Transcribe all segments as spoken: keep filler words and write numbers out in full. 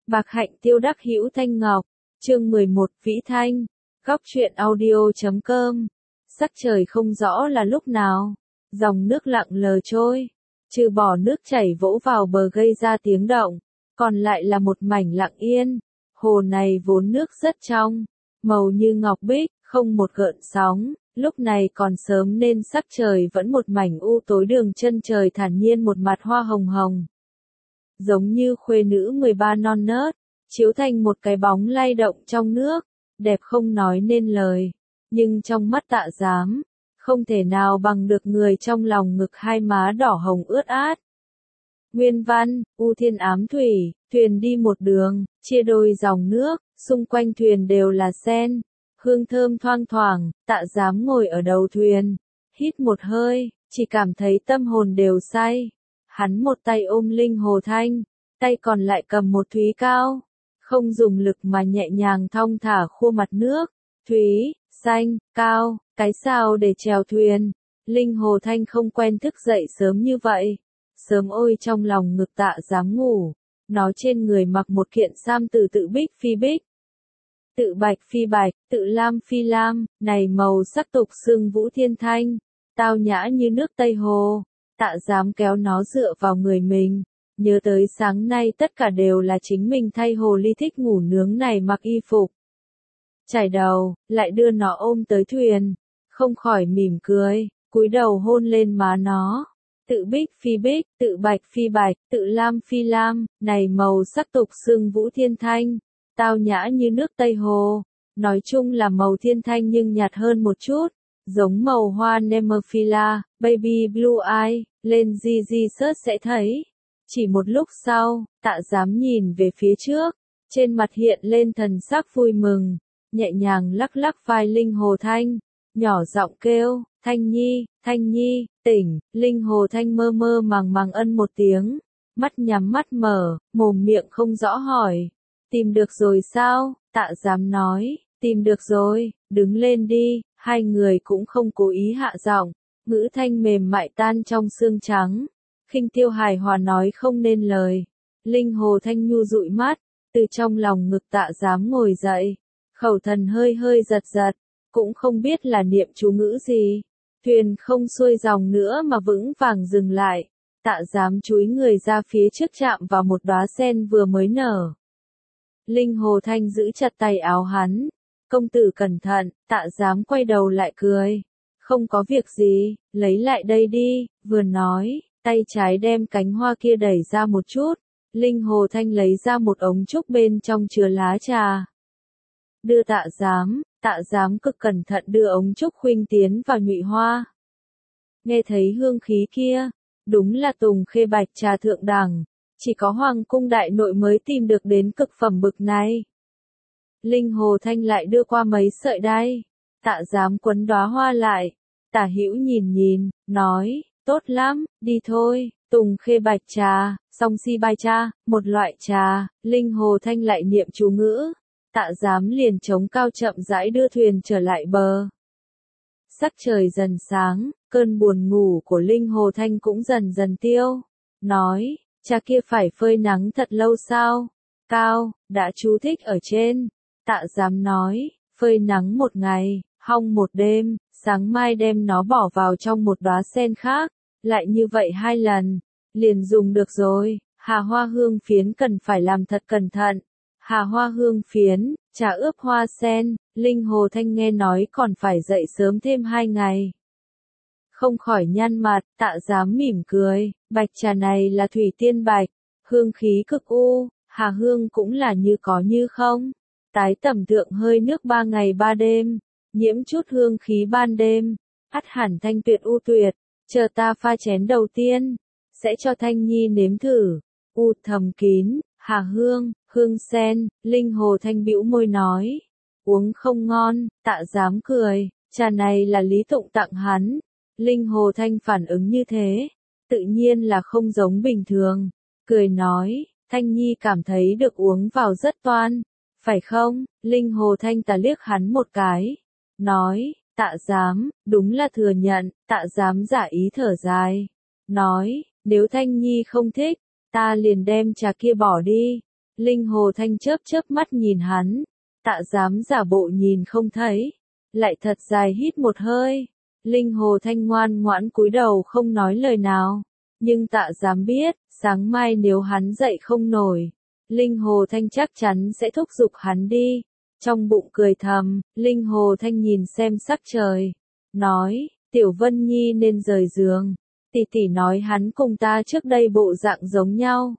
Bạc hạnh tiêu đắc hữu thanh ngọc, chương mười một Vĩ Thanh, góc truyện audio chấm com. Sắc trời không rõ là lúc nào, dòng nước lặng lờ trôi, trừ bỏ nước chảy vỗ vào bờ gây ra tiếng động, còn lại là một mảnh lặng yên. Hồ này vốn nước rất trong, màu như ngọc bích, không một gợn sóng, lúc này còn sớm nên sắc trời vẫn một mảnh u tối, đường chân trời thản nhiên một mặt hoa hồng hồng. Giống như khuê nữ mười ba non nớt, chiếu thành một cái bóng lay động trong nước, đẹp không nói nên lời, nhưng trong mắt Tạ Giám, không thể nào bằng được người trong lòng ngực hai má đỏ hồng ướt át. Nguyên văn, U Thiên ám thủy, thuyền đi một đường, chia đôi dòng nước, xung quanh thuyền đều là sen, hương thơm thoang thoảng. Tạ Giám ngồi ở đầu thuyền, hít một hơi, chỉ cảm thấy tâm hồn đều say. Hắn một tay ôm Linh Hồ Thanh, tay còn lại cầm một thúy cao, không dùng lực mà nhẹ nhàng thong thả khua mặt nước. Thúy, xanh, cao, cái sao để chèo thuyền. Linh Hồ Thanh không quen thức dậy sớm như vậy. Sớm ôi trong lòng ngực Tạ Giám ngủ, nó trên người mặc một kiện sam từ tự bích phi bích, tự bạch phi bạch, tự lam phi lam, này màu sắc tục xương vũ thiên thanh, tao nhã như nước Tây Hồ. Tạ Giám kéo nó dựa vào người mình, nhớ tới sáng nay tất cả đều là chính mình thay hồ ly thích ngủ nướng này mặc y phục. Chải đầu, lại đưa nó ôm tới thuyền, không khỏi mỉm cười, cúi đầu hôn lên má nó. Tự bích phi bích, tự bạch phi bạch, tự lam phi lam, này màu sắc tục xương vũ thiên thanh, tao nhã như nước Tây Hồ. Nói chung là màu thiên thanh nhưng nhạt hơn một chút, giống màu hoa Nemophila, baby blue eye, lên di di search sẽ thấy. Chỉ một lúc sau, Tạ Giám nhìn về phía trước, trên mặt hiện lên thần sắc vui mừng, nhẹ nhàng lắc lắc vai Linh Hồ Thanh, nhỏ giọng kêu, Thanh Nhi, Thanh Nhi, tỉnh. Linh Hồ Thanh mơ mơ màng màng ân một tiếng, mắt nhắm mắt mở, mồm miệng không rõ hỏi, tìm được rồi sao? Tạ Giám nói, tìm được rồi, đứng lên đi. Hai người cũng không cố ý hạ giọng, ngữ thanh mềm mại tan trong xương trắng, khinh tiêu hài hòa nói không nên lời. Linh Hồ Thanh nhu dụi mắt, từ trong lòng ngực Tạ Giám ngồi dậy, khẩu thần hơi hơi giật giật, cũng không biết là niệm chú ngữ gì. Thuyền không xuôi dòng nữa mà vững vàng dừng lại. Tạ Giám chúi người ra phía trước chạm vào một đóa sen vừa mới nở. Linh Hồ Thanh giữ chặt tay áo hắn. Công tử cẩn thận. Tạ Giám quay đầu lại cười. Không có việc gì, lấy lại đây đi. Vừa nói, tay trái đem cánh hoa kia đẩy ra một chút. Linh Hồ Thanh lấy ra một ống trúc bên trong chứa lá trà. Đưa Tạ Giám. Tạ Giám cực cẩn thận đưa ống trúc khuynh tiến vào nhụy hoa. Nghe thấy hương khí kia, đúng là tùng khê bạch trà thượng đẳng, chỉ có hoàng cung đại nội mới tìm được đến cực phẩm bực này. Linh Hồ Thanh lại đưa qua mấy sợi đai, Tạ Giám quấn đóa hoa lại, tả hữu nhìn nhìn, nói, tốt lắm, đi thôi. Tùng khê bạch trà, song si bai cha, một loại trà. Linh Hồ Thanh lại niệm chú ngữ. Tạ Giám liền chống cao chậm rãi đưa thuyền trở lại bờ. Sắc trời dần sáng, cơn buồn ngủ của Linh Hồ Thanh cũng dần dần tiêu. Nói, trà kia phải phơi nắng thật lâu sao? Cao, đã chú thích ở trên. Tạ Giám nói, phơi nắng một ngày, hong một đêm, sáng mai đem nó bỏ vào trong một đóa sen khác, lại như vậy hai lần, liền dùng được rồi. Hà hoa hương phiến cần phải làm thật cẩn thận. Hà hoa hương phiến, trà ướp hoa sen. Linh Hồ Thanh nghe nói còn phải dậy sớm thêm hai ngày. Không khỏi nhăn mặt. Tạ Giám mỉm cười, bạch trà này là thủy tiên bạch, hương khí cực u, hà hương cũng là như có như không. Tái tẩm thượng hơi nước ba ngày ba đêm, nhiễm chút hương khí ban đêm, ắt hẳn thanh tuyệt u tuyệt. Chờ ta pha chén đầu tiên, sẽ cho Thanh Nhi nếm thử. U thầm kín, hà hương, hương sen. Linh Hồ Thanh bĩu môi nói, uống không ngon. Tạ Giám cười, trà này là Lý Tụng tặng hắn. Linh Hồ Thanh phản ứng như thế, tự nhiên là không giống bình thường. Cười nói, Thanh Nhi cảm thấy được uống vào rất toan, phải không? Linh Hồ Thanh ta liếc hắn một cái, nói, Tạ Giám, đúng là thừa nhận. Tạ Giám giả ý thở dài, nói, nếu Thanh Nhi không thích, ta liền đem trà kia bỏ đi. Linh Hồ Thanh chớp chớp mắt nhìn hắn, Tạ Giám giả bộ nhìn không thấy, lại thật dài hít một hơi. Linh Hồ Thanh ngoan ngoãn cúi đầu không nói lời nào, nhưng Tạ Giám biết, sáng mai nếu hắn dậy không nổi, Linh Hồ Thanh chắc chắn sẽ thúc giục hắn đi. Trong bụng cười thầm, Linh Hồ Thanh nhìn xem sắc trời, nói, Tiểu Vân Nhi nên rời giường, tỷ tỷ nói hắn cùng ta trước đây bộ dạng giống nhau.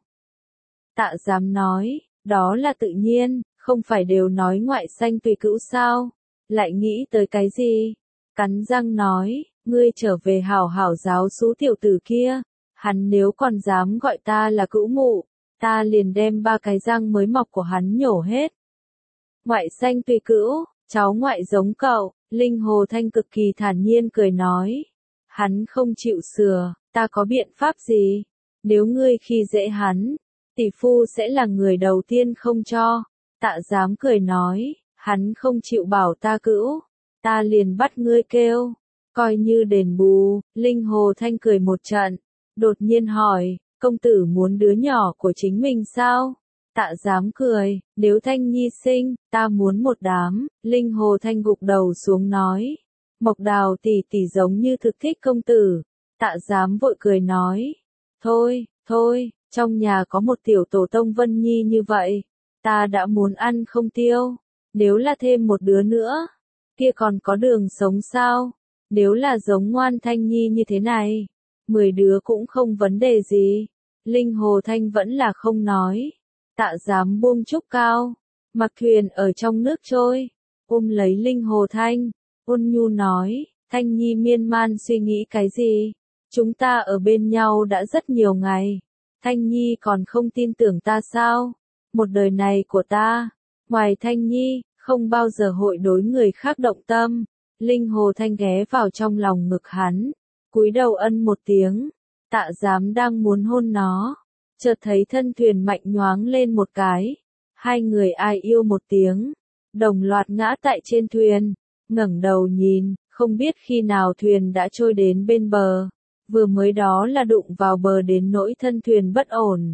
Tạ Giám nói, đó là tự nhiên, không phải đều nói ngoại sanh tùy cữu sao, lại nghĩ tới cái gì? Cắn răng nói, ngươi trở về hảo hảo giáo xú tiểu tử kia, hắn nếu còn dám gọi ta là cữu mụ, ta liền đem ba cái răng mới mọc của hắn nhổ hết. Ngoại sanh tùy cữu, cháu ngoại giống cậu, Linh Hồ Thanh cực kỳ thản nhiên cười nói, hắn không chịu sửa, ta có biện pháp gì? Nếu ngươi khi dễ hắn, tỷ phu sẽ là người đầu tiên không cho. Tạ Giám cười nói, hắn không chịu bảo ta cữu, ta liền bắt ngươi kêu, coi như đền bù. Linh Hồ Thanh cười một trận, đột nhiên hỏi, công tử muốn đứa nhỏ của chính mình sao? Tạ Giám cười, nếu Thanh Nhi sinh, ta muốn một đám. Linh Hồ Thanh gục đầu xuống nói, Mộc Đào tỷ tỷ giống như thực thích công tử. Tạ Giám vội cười nói, thôi, thôi, trong nhà có một tiểu tổ tông Vân Nhi như vậy, ta đã muốn ăn không tiêu. Nếu là thêm một đứa nữa, kia còn có đường sống sao? Nếu là giống ngoan Thanh Nhi như thế này, mười đứa cũng không vấn đề gì. Linh Hồ Thanh vẫn là không nói. Tạ Giám buông trúc cao, mặc thuyền ở trong nước trôi, ôm lấy Linh Hồ Thanh, ôn nhu nói, Thanh Nhi miên man suy nghĩ cái gì? Chúng ta ở bên nhau đã rất nhiều ngày, Thanh Nhi còn không tin tưởng ta sao? Một đời này của ta, ngoài Thanh Nhi, không bao giờ hội đối người khác động tâm. Linh Hồ Thanh ghé vào trong lòng ngực hắn, cúi đầu ân một tiếng. Tạ Giám đang muốn hôn nó, chợt thấy thân thuyền mạnh nhoáng lên một cái, hai người ai yêu một tiếng, đồng loạt ngã tại trên thuyền, ngẩng đầu nhìn, không biết khi nào thuyền đã trôi đến bên bờ, vừa mới đó là đụng vào bờ đến nỗi thân thuyền bất ổn.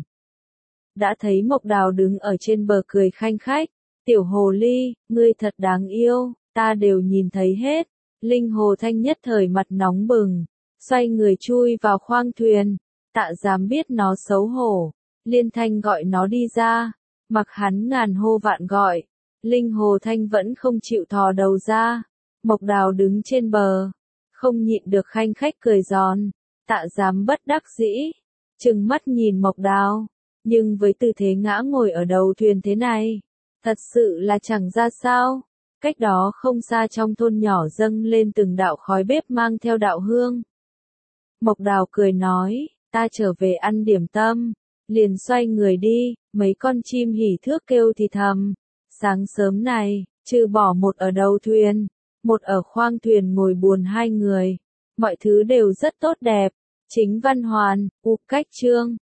Đã thấy Mộc Đào đứng ở trên bờ cười khanh khách, tiểu hồ ly, ngươi thật đáng yêu, ta đều nhìn thấy hết. Linh Hồ Thanh nhất thời mặt nóng bừng, xoay người chui vào khoang thuyền. Tạ Giám biết nó xấu hổ, liên thanh gọi nó đi ra, mặc hắn ngàn hô vạn gọi, Linh Hồ Thanh vẫn không chịu thò đầu ra. Mộc Đào đứng trên bờ, không nhịn được khanh khách cười giòn. Tạ Giám bất đắc dĩ, trừng mắt nhìn Mộc Đào, nhưng với tư thế ngã ngồi ở đầu thuyền thế này, thật sự là chẳng ra sao. Cách đó không xa trong thôn nhỏ dâng lên từng đạo khói bếp mang theo đạo hương. Mộc Đào cười nói, ta trở về ăn điểm tâm, liền xoay người đi. Mấy con chim hỉ thước kêu thì thầm. Sáng sớm này, trừ bỏ một ở đầu thuyền, một ở khoang thuyền ngồi buồn hai người, mọi thứ đều rất tốt đẹp. Chính Văn Hoàn, U Cách Trương